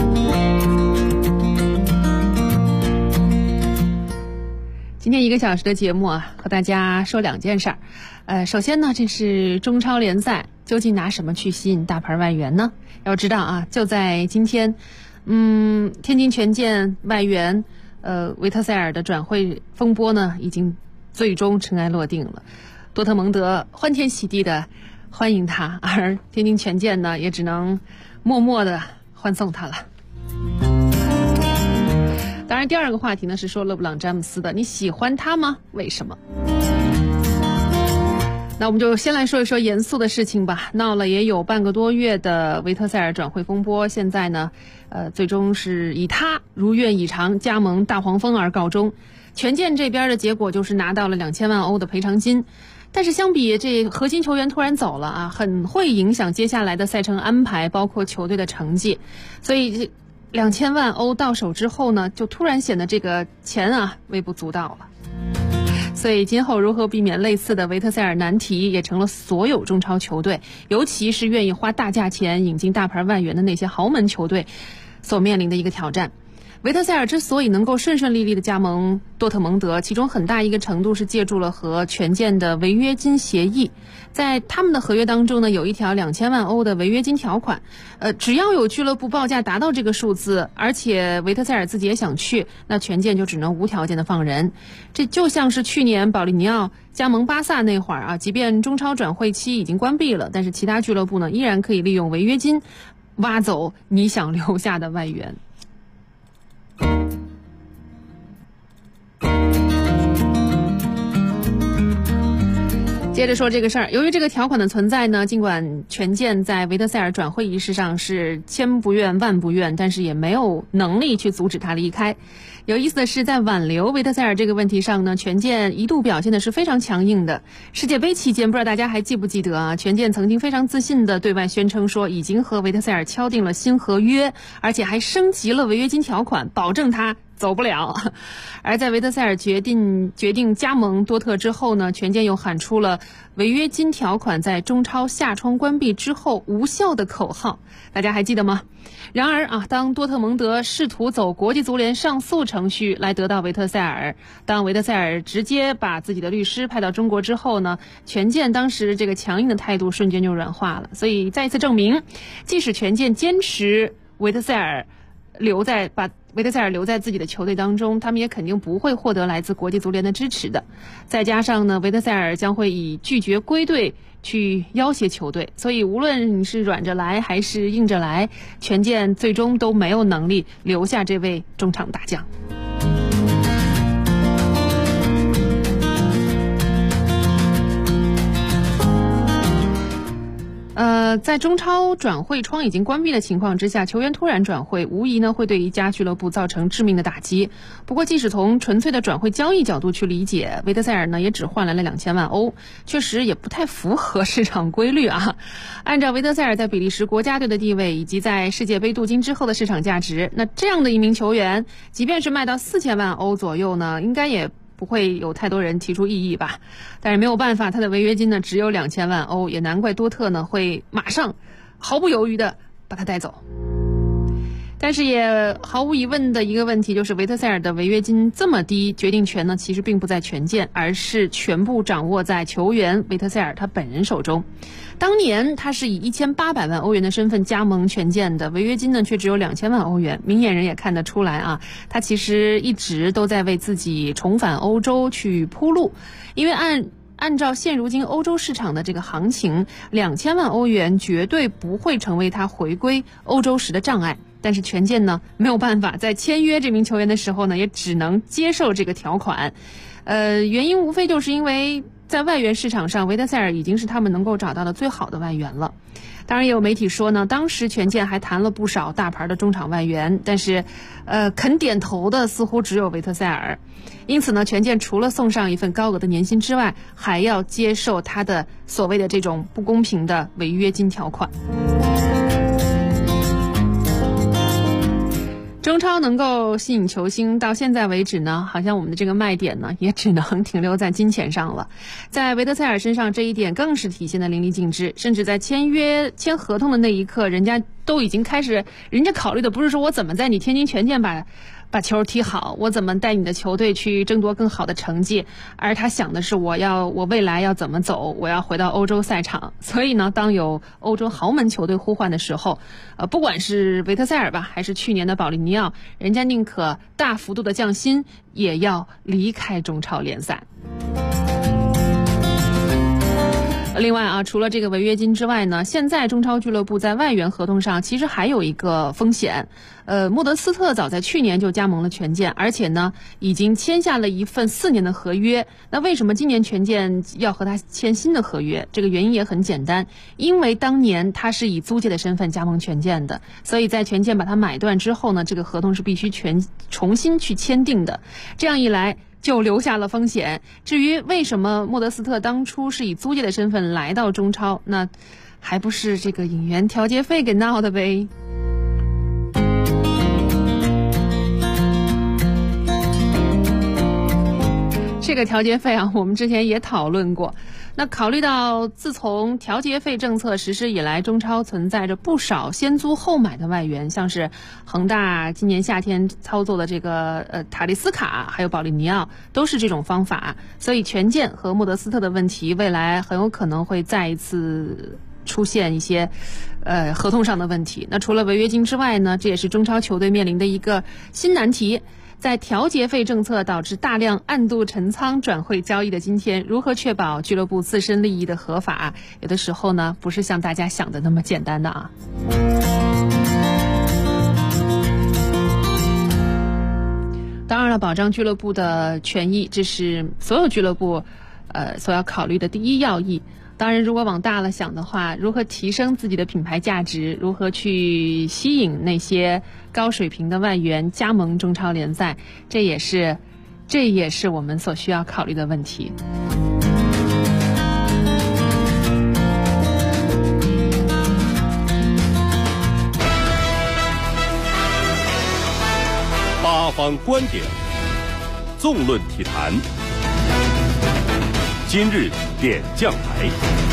今天1个小时的节目啊，和大家说2件事儿。首先呢，这是中超联赛，究竟拿什么去吸引大牌外援呢？要知道啊，就在今天，天津权健外援维特塞尔的转会风波呢，已经最终尘埃落定了。多特蒙德欢天喜地的欢迎他，而天津权健呢，也只能默默的欢送他了。当然，第2个话题呢是说勒布朗詹姆斯的，你喜欢他吗？为什么？那我们就先来说一说严肃的事情吧。闹了也有半个多月的维特塞尔转会风波，现在呢，最终是以他如愿以偿加盟大黄蜂而告终。权健这边的结果就是拿到了2000万欧的赔偿金，但是相比这核心球员突然走了啊，很会影响接下来的赛程安排，包括球队的成绩，所以2000万欧到手之后呢，就突然显得这个钱啊微不足道了。所以今后如何避免类似的维特塞尔难题，也成了所有中超球队，尤其是愿意花大价钱引进大牌外援的那些豪门球队所面临的一个挑战。维特塞尔之所以能够顺顺利利的加盟多特蒙德，其中很大一个程度是借助了和权健的违约金协议。在他们的合约当中呢，有一条2000万欧的违约金条款，只要有俱乐部报价达到这个数字，而且维特塞尔自己也想去，那权健就只能无条件的放人。这就像是去年保利尼奥加盟巴萨那会儿啊，即便中超转会期已经关闭了，但是其他俱乐部呢依然可以利用违约金挖走你想留下的外援。 接着说这个事儿，由于这个条款的存在呢，尽管权健在维特塞尔转会仪式上是千不愿万不愿，但是也没有能力去阻止他离开。有意思的是，在挽留维特塞尔这个问题上呢，权健一度表现的是非常强硬的。世界杯期间，不知道大家还记不记得啊？权健曾经非常自信地对外宣称说，已经和维特塞尔敲定了新合约，而且还升级了违约金条款，保证他走不了。而在维特塞尔决定加盟多特之后呢，权健又喊出了违约金条款在中超夏窗关闭之后无效的口号，大家还记得吗？然而啊，当多特蒙德试图走国际足联上诉程序来得到维特塞尔，当维特塞尔直接把自己的律师派到中国之后呢，权健当时这个强硬的态度瞬间就软化了。所以再一次证明，即使权健坚持把维特塞尔留在自己的球队当中，他们也肯定不会获得来自国际足联的支持的。再加上呢，维特塞尔将会以拒绝归队去要挟球队，所以无论你是软着来还是硬着来，权健最终都没有能力留下这位中场大将。在中超转会窗已经关闭的情况之下，球员突然转会，无疑呢会对一家俱乐部造成致命的打击。不过，即使从纯粹的转会交易角度去理解，维特塞尔呢也只换来了2000万欧，确实也不太符合市场规律啊。按照维特塞尔在比利时国家队的地位以及在世界杯镀金之后的市场价值，那这样的一名球员，即便是卖到4000万欧左右呢，应该也不会有太多人提出异议吧。但是没有办法，他的违约金呢只有2000万欧，也难怪多特呢会马上毫不犹豫的把他带走。但是也毫无疑问的一个问题就是，维特塞尔的违约金这么低，决定权呢其实并不在权健，而是全部掌握在球员维特塞尔他本人手中。当年他是以1800万欧元的身份加盟权健的，违约金呢却只有2000万欧元。明眼人也看得出来啊，他其实一直都在为自己重返欧洲去铺路，因为按照现如今欧洲市场的这个行情，2000万欧元绝对不会成为他回归欧洲时的障碍。但是权健呢没有办法，在签约这名球员的时候呢，也只能接受这个条款。原因无非就是因为在外援市场上，维特塞尔已经是他们能够找到的最好的外援了。当然也有媒体说呢，当时权健还谈了不少大牌的中场外援，但是肯点头的似乎只有维特塞尔。因此呢，权健除了送上一份高额的年薪之外，还要接受他的所谓的这种不公平的违约金条款。中超能够吸引球星，到现在为止呢，好像我们的这个卖点呢，也只能停留在金钱上了。在维特塞尔身上，这一点更是体现的淋漓尽致。甚至在签合同的那一刻，人家都已经开始，人家考虑的不是说我怎么在你天津权健把球踢好，我怎么带你的球队去争夺更好的成绩，而他想的是我未来要怎么走，我要回到欧洲赛场。所以呢，当有欧洲豪门球队呼唤的时候，不管是维特塞尔吧，还是去年的保利尼奥，人家宁可大幅度的降薪，也要离开中超联赛。另外啊，除了这个违约金之外呢，现在中超俱乐部在外援合同上其实还有一个风险。莫德斯特早在去年就加盟了权健，而且呢已经签下了一份4年的合约。那为什么今年权健要和他签新的合约？这个原因也很简单，因为当年他是以租借的身份加盟权健的，所以在权健把他买断之后呢，这个合同是必须重新去签订的。这样一来就留下了风险。至于为什么莫德斯特当初是以租借的身份来到中超，那还不是这个引援调节费给闹的呗。这个调节费啊，我们之前也讨论过。那考虑到自从调节费政策实施以来，中超存在着不少先租后买的外援，像是恒大今年夏天操作的这个塔利斯卡，还有保利尼奥，都是这种方法。所以权健和莫德斯特的问题，未来很有可能会再一次出现一些合同上的问题。那除了违约金之外呢，这也是中超球队面临的一个新难题。在调节费政策导致大量暗度陈仓转会交易的今天，如何确保俱乐部自身利益的合法，有的时候呢不是像大家想的那么简单的啊。当然了，保障俱乐部的权益，这是所有俱乐部所要考虑的第一要义。当然，如果往大了想的话，如何提升自己的品牌价值，如何去吸引那些高水平的外援加盟中超联赛，这也是我们所需要考虑的问题。 八方观点，纵论体坛。今日点将台。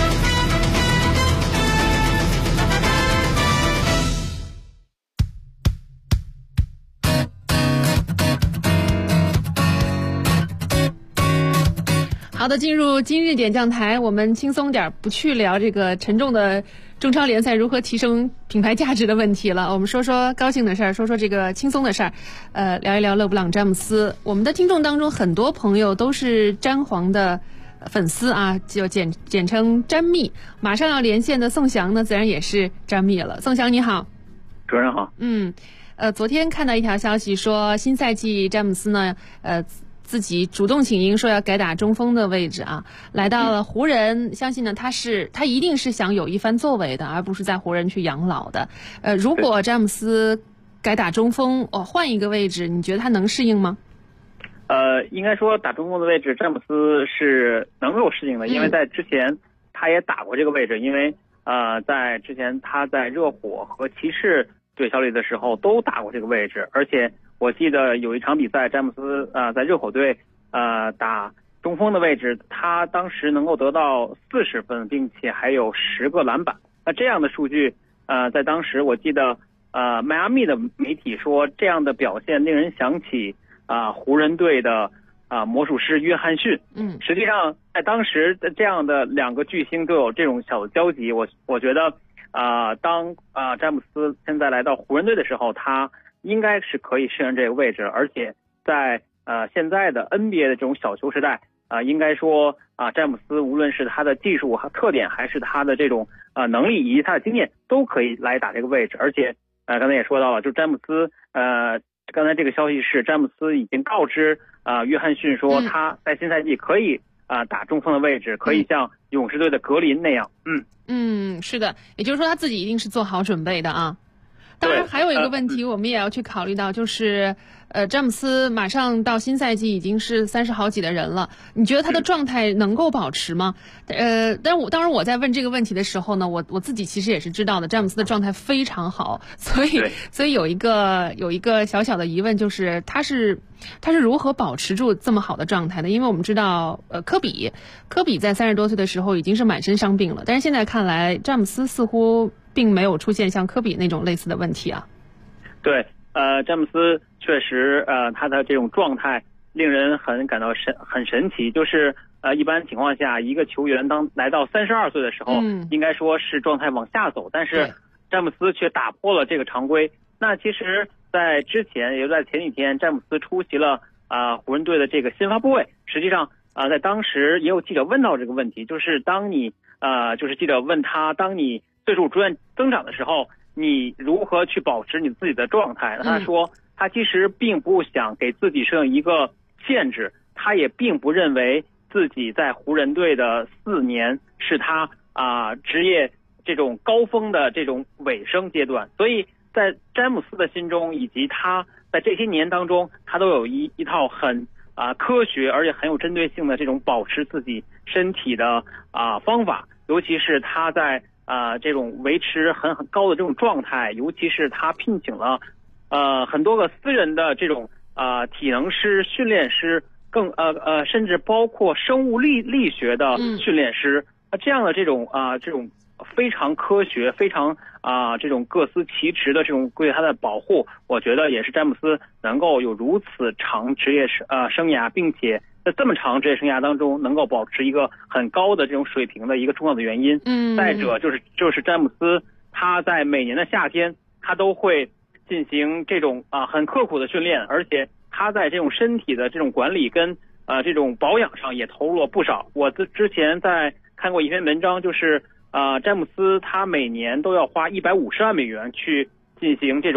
好的，进入今日点将台，我们轻松点，不去聊这个沉重的中超联赛如何提升品牌价值的问题了。我们说说高兴的事儿，说说这个轻松的事儿，聊一聊勒布朗詹姆斯。我们的听众当中很多朋友都是詹皇的粉丝啊，就简称詹蜜。马上要连线的宋翔呢，自然也是詹蜜了。宋翔你好。 主持人好。 昨天看到一条消息说，新赛季詹姆斯呢，自己主动请缨说要改打中锋的位置啊，来到了湖人。相信呢，他一定是想有一番作为的，而不是在湖人去养老的。如果詹姆斯改打中锋，换一个位置，你觉得他能适应吗？ 应该说打中锋的位置，詹姆斯是能够适应的，因为在之前他也打过这个位置，因为在之前他在热火和骑士队效力的时候都打过这个位置，而且我记得有一场比赛，詹姆斯在热火队打中锋的位置，他当时能够得到40分，并且还有10个篮板。那这样的数据，在当时我记得迈阿密的媒体说，这样的表现令人想起湖人队的魔术师约翰逊。实际上在当时这样的两个巨星都有这种小交集，我觉得当詹姆斯现在来到湖人队的时候，他应该是可以适应这个位置，而且在现在的 NBA 的这种小球时代，应该说詹姆斯无论是他的技术和特点，还是他的这种能力以及他的经验，都可以来打这个位置。而且刚才也说到了，就詹姆斯刚才这个消息是詹姆斯已经告知约翰逊说他在新赛季可以打中锋的位置，可以像勇士队的格林那样。 是的，也就是说他自己一定是做好准备的啊。当然还有一个问题我们也要去考虑到，就是詹姆斯马上到新赛季已经是30好几的人了，你觉得他的状态能够保持吗？当然我在问这个问题的时候呢，我自己其实也是知道的，詹姆斯的状态非常好，所以有一个小小的疑问，就是他是如何保持住这么好的状态的？因为我们知道科比在30多岁的时候已经是满身伤病了，但是现在看来詹姆斯似乎并没有出现像科比那种类似的问题啊。 对，詹姆斯确实他的这种状态令人感到很神奇，就是一般情况下一个球员当来到32岁的时候，应该说是状态往下走，但是詹姆斯却打破了这个常规。那其实在之前，也就在前几天，詹姆斯出席了湖人队的这个新发布会。实际上在当时也有记者问到这个问题，就是当你就是记者问他，当你岁数逐渐增长的时候，你如何去保持你自己的状态？他说他其实并不想给自己设定一个限制，他也并不认为自己在湖人队的4年是他职业这种高峰的这种尾声阶段。所以在詹姆斯的心中，以及他在这些年当中，他都有一套很科学而且很有针对性的这种保持自己身体的方法，尤其是他在这种维持很高的这种状态，尤其是他聘请了很多个私人的这种体能师、训练师，甚至包括生物力学的训练师，这样的这种非常科学、非常这种各司其职的这种对他的保护，我觉得也是詹姆斯能够有如此长职业生涯，并且在这么长职业生涯当中能够保持一个很高的这种水平的一个重要的原因。再者就是詹姆斯他在每年的夏天，他都会进行这种很刻苦的训练，而且他在这种身体的这种管理跟这种保养上也投入了不少。我之前在看过一篇文章，就是詹姆斯他每年都要花$150万去进行这种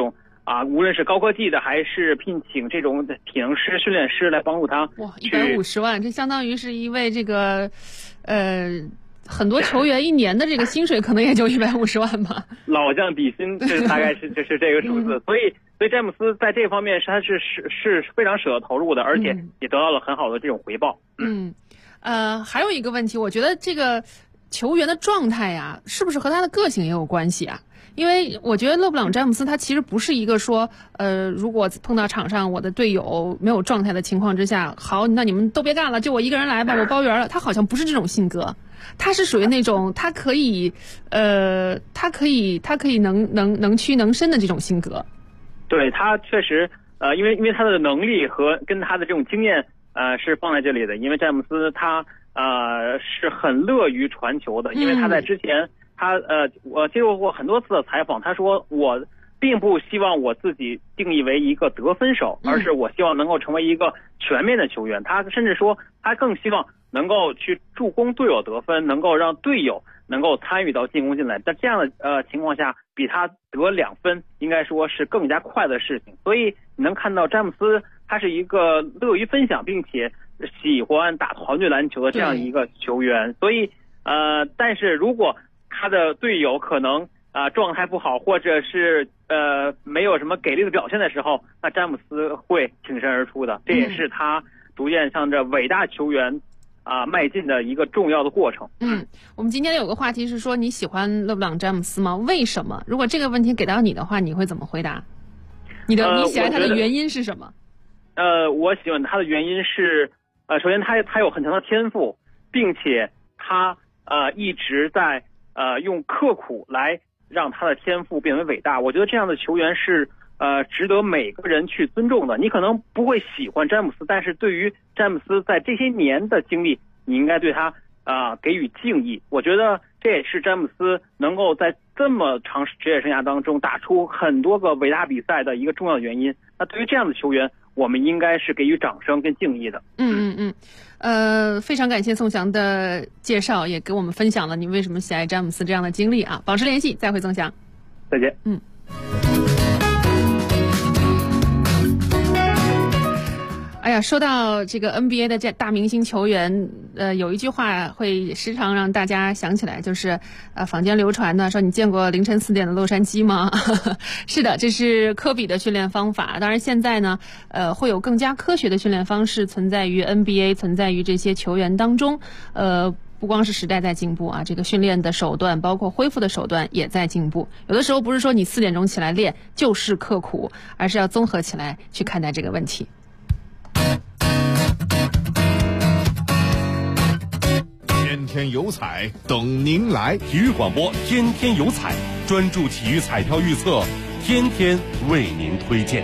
无论是高科技的还是聘请这种体能师、训练师来帮助他。 哇，150万，这相当于是一位这个很多球员一年的这个薪水可能也就150万吧。 老将底薪，这大概是就是这个数字。所以詹姆斯在这方面他是非常舍得投入的，而且也得到了很好的这种回报。 还有一个问题，我觉得这个球员的状态呀，是不是和他的个性也有关系啊？因为我觉得勒布朗詹姆斯他其实不是一个说，如果碰到场上我的队友没有状态的情况之下，好，那你们都别干了，就我一个人来吧，我包圆了。他好像不是这种性格，他是属于那种他可以能屈能伸的这种性格。 对，他确实，因为他的能力和跟他的这种经验，是放在这里的。因为詹姆斯他是很乐于传球的，因为他在之前。我接受过很多次的采访，他说我并不希望我自己定义为一个得分手，而是我希望能够成为一个全面的球员。他甚至说他更希望能够去助攻队友得分，能够让队友能够参与到进攻进来。在这样的情况下，比他得2分应该说是更加快的事情。所以你能看到詹姆斯他是一个乐于分享并且喜欢打团队篮球的这样一个球员。所以但是如果他的队友可能状态不好，或者是没有什么给力的表现的时候，那詹姆斯会挺身而出的。这也是他逐渐向着伟大球员迈进的一个重要的过程。 我们今天有个话题是说你喜欢勒布朗詹姆斯吗？为什么？如果这个问题给到你的话，你会怎么回答？你喜欢他的原因是什么？ 我喜欢他的原因是首先他有很强的天赋，并且他一直在用刻苦来让他的天赋变为伟大。我觉得这样的球员是值得每个人去尊重的。你可能不会喜欢詹姆斯，但是对于詹姆斯在这些年的经历，你应该对他给予敬意。我觉得这也是詹姆斯能够在这么长职业生涯当中打出很多个伟大比赛的一个重要的原因。那对于这样的球员，我们应该是给予掌声跟敬意的。 非常感谢宋翔的介绍，也给我们分享了你为什么喜爱詹姆斯这样的经历啊！保持联系，再会宋翔。 再见。 哎呀，说到这个 NBA 的这大明星球员，有一句话会时常让大家想起来，就是坊间流传的说，你见过凌晨4点的洛杉矶吗？是的，这是科比的训练方法。当然现在呢，会有更加科学的训练方式存在于 NBA， 存在于这些球员当中。不光是时代在进步啊，这个训练的手段，包括恢复的手段也在进步。有的时候不是说你4点钟起来练就是刻苦，而是要综合起来去看待这个问题。 天天有彩等您来， 体育广播天天有彩，专注体育彩票预测，天天为您推荐。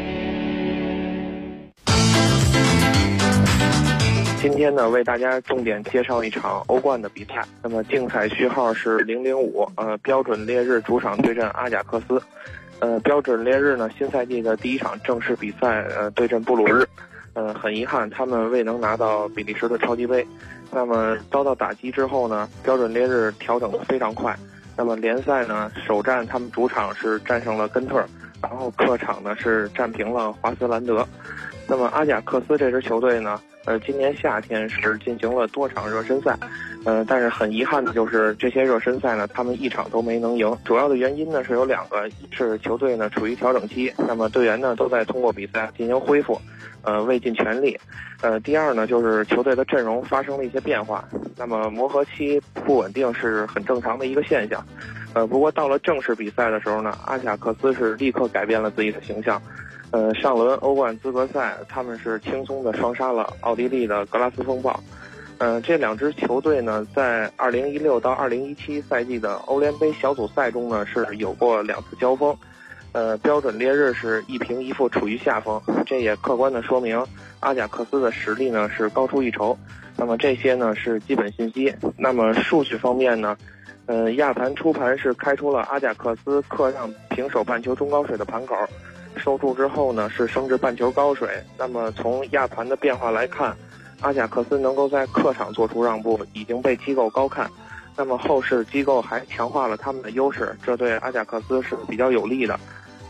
今天呢，为大家重点介绍一场欧冠的比赛。那么竞彩序号是005，标准烈日主场对阵阿贾克斯。标准烈日呢，新赛季的第一场正式比赛，对阵布鲁日。很遗憾，他们未能拿到比利时的超级杯。那么遭到打击之后呢，标准烈日调整得非常快。那么联赛呢，首战他们主场是战胜了根特尔，然后客场呢是战平了华斯兰德。那么阿贾克斯这支球队呢，今年夏天是进行了多场热身赛，但是很遗憾的就是这些热身赛呢，他们一场都没能赢。主要的原因呢是有2个，一是球队呢处于调整期，那么队员呢都在通过比赛进行恢复，未尽全力。第二呢就是球队的阵容发生了一些变化，那么磨合期不稳定是很正常的一个现象。不过到了正式比赛的时候呢，阿贾克斯是立刻改变了自己的形象。上轮欧冠资格赛，他们是轻松的双杀了奥地利的格拉斯风暴。这2支球队呢，在2016到2017赛季的欧联杯小组赛中呢，是有过2次交锋。标准烈日是1平1负处于下风，这也客观的说明阿贾克斯的实力呢是高出一筹。那么这些呢是基本信息。那么数据方面呢，亚盘初盘是开出了阿贾克斯客让平手半球中高水的盘口。收住之后呢，是升至半球高水。那么从亚盘的变化来看，阿贾克斯能够在客场做出让步，已经被机构高看。那么后市机构还强化了他们的优势，这对阿贾克斯是比较有利的。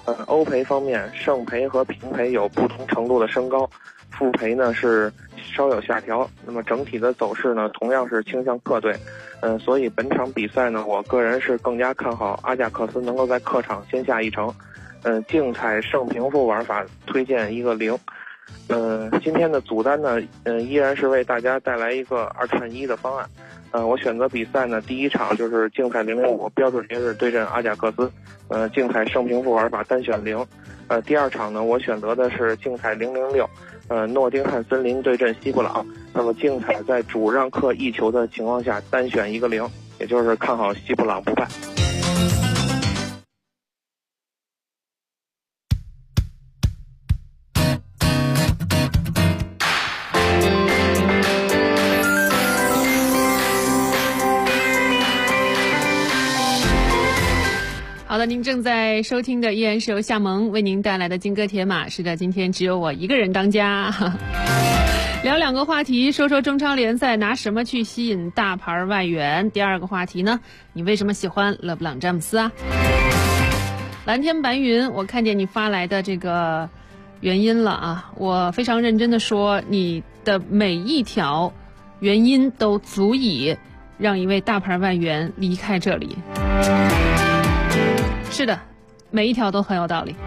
欧赔方面，胜赔和平赔有不同程度的升高，负赔呢是稍有下调。那么整体的走势呢，同样是倾向客队。所以本场比赛呢，我个人是更加看好阿贾克斯能够在客场先下一城。竞彩胜平负玩法推荐一个0。今天的组单呢，依然是为大家带来一个2串1的方案。我选择比赛呢，第一场就是竞彩005标准烈日对阵阿贾克斯，竞彩胜平负玩法单选0。第二场呢，我选择的是竞彩006，诺丁汉森林对阵西布朗。那么竞彩在主让客1球的情况下单选一个0，也就是看好西布朗不败。 好的，您正在收听的依然是由夏萌为您带来的金戈铁马。是的，今天只有我一个人当家。聊2个话题，说说中超联赛拿什么去吸引大牌外援。第2个话题呢，你为什么喜欢勒布朗詹姆斯啊？蓝天白云，我看见你发来的这个原因了啊，我非常认真的说，你的每一条原因都足以让一位大牌外援离开这里。是的，每一条都很有道理。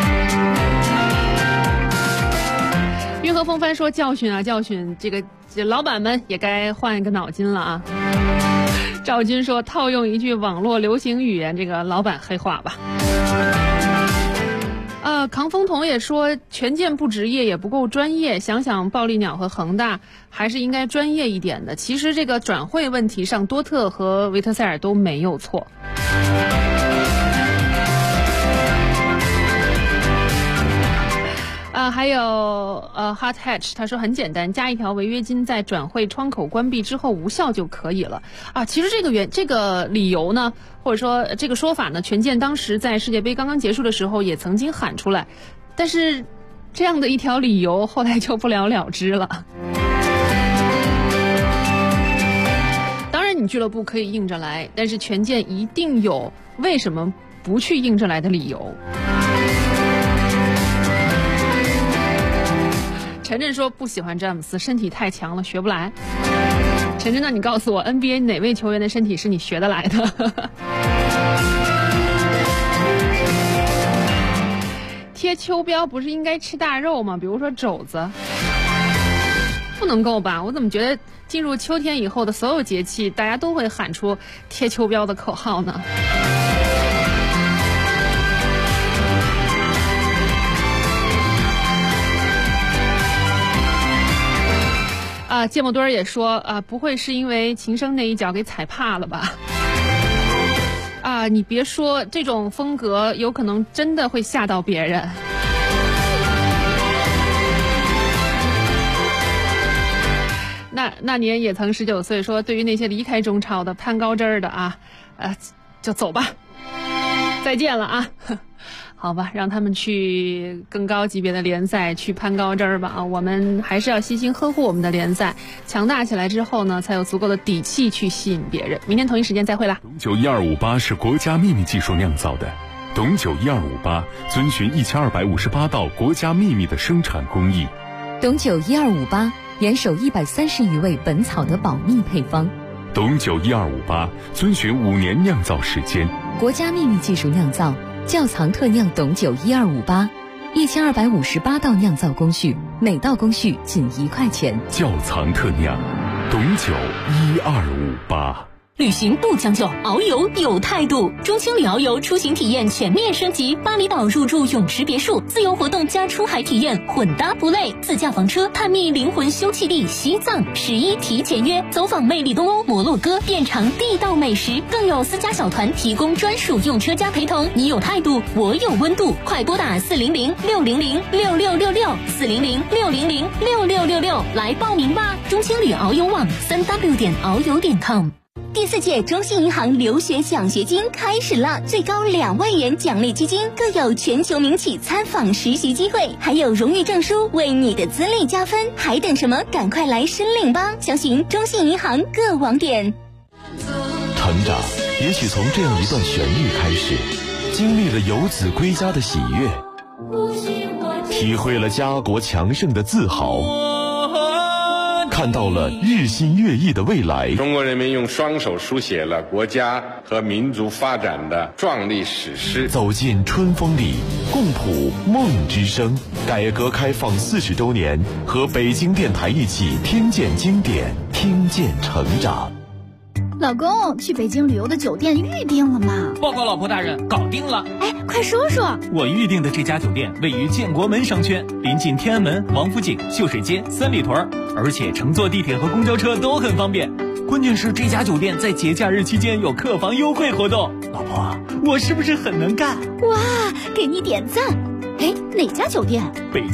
运河风帆说教训啊教训，这老板们也该换一个脑筋了啊。赵军说套用一句网络流行语言，这个老板黑话吧。扛风筒也说权健不职业也不够专业，想想暴力鸟和恒大还是应该专业一点的。其实这个转会问题上，多特和维特塞尔都没有错。还有Hot Hatch 他说很简单，加一条违约金，在转会窗口关闭之后无效就可以了啊。其实这个理由呢，或者说这个说法呢，权健当时在世界杯刚刚结束的时候也曾经喊出来，但是这样的一条理由后来就不了了之了。当然你俱乐部可以硬着来，但是权健一定有为什么不去硬着来的理由。陈晨说不喜欢詹姆斯，身体太强了，学不来。陈晨，那你告诉我 NBA 哪位球员的身体是你学得来的？贴秋膘不是应该吃大肉吗？比如说肘子，不能够吧？我怎么觉得进入秋天以后的所有节气，大家都会喊出贴秋膘的口号呢？芥末墩儿也说不会是因为秦升那一脚给踩怕了吧？你别说，这种风格有可能真的会吓到别人。那年也曾19岁，说对于那些离开中超的攀高枝儿的就走吧，再见了啊。好吧，让他们去更高级别的联赛去攀高枝儿吧我们还是要悉心呵护我们的联赛，强大起来之后呢，才有足够的底气去吸引别人。明天同一时间再会啦。 董酒1258是国家秘密技术酿造的，董酒1258遵循1258道国家秘密的生产工艺。 董酒1258严守130余味本草的保密配方。 董酒1258遵循5年酿造时间， 国家秘密技术酿造。窖藏特酿董酒1258，1258道酿造工序，每道工序仅1块钱。 窖藏特酿，董酒1258。 旅行不将就，遨游有态度。中青旅遨游出行体验全面升级，巴厘岛入住泳池别墅，自由活动加出海体验，混搭不累。自驾房车探秘灵魂休憩地西藏，11提前约，走访魅力东欧摩洛哥，遍尝地道美食，更有私家小团提供专属用车加陪同。你有态度，我有温度，快拨打400-600-6666，400-600-6666来报名吧。中青旅遨游网3w.遨游.com。 第4届中信银行留学奖学金开始了，最高2万元奖励基金，更有全球名企参访实习机会，还有荣誉证书为你的资历加分，还等什么？赶快来申领吧！详询中信银行各网点。 成长也许从这样一段旋律开始， 经历了游子归家的喜悦，体会了家国强盛的自豪，看到了日新月异的未来。 中国人民用双手书写了国家和民族发展的壮丽史诗。 走进春风里，共谱梦之声。改革开放40周年，和北京电台一起听见经典，听见成长。 老公，去北京旅游的酒店预定了吗？ 报告老婆大人，搞定了。 哎，快说说。 我预定的这家酒店位于建国门商圈，临近天安门、王府井、秀水街、三里屯，而且乘坐地铁和公交车都很方便。关键是这家酒店在节假日期间有客房优惠活动。老婆，我是不是很能干？ 哇，给你点赞。哎，哪家酒店？ 北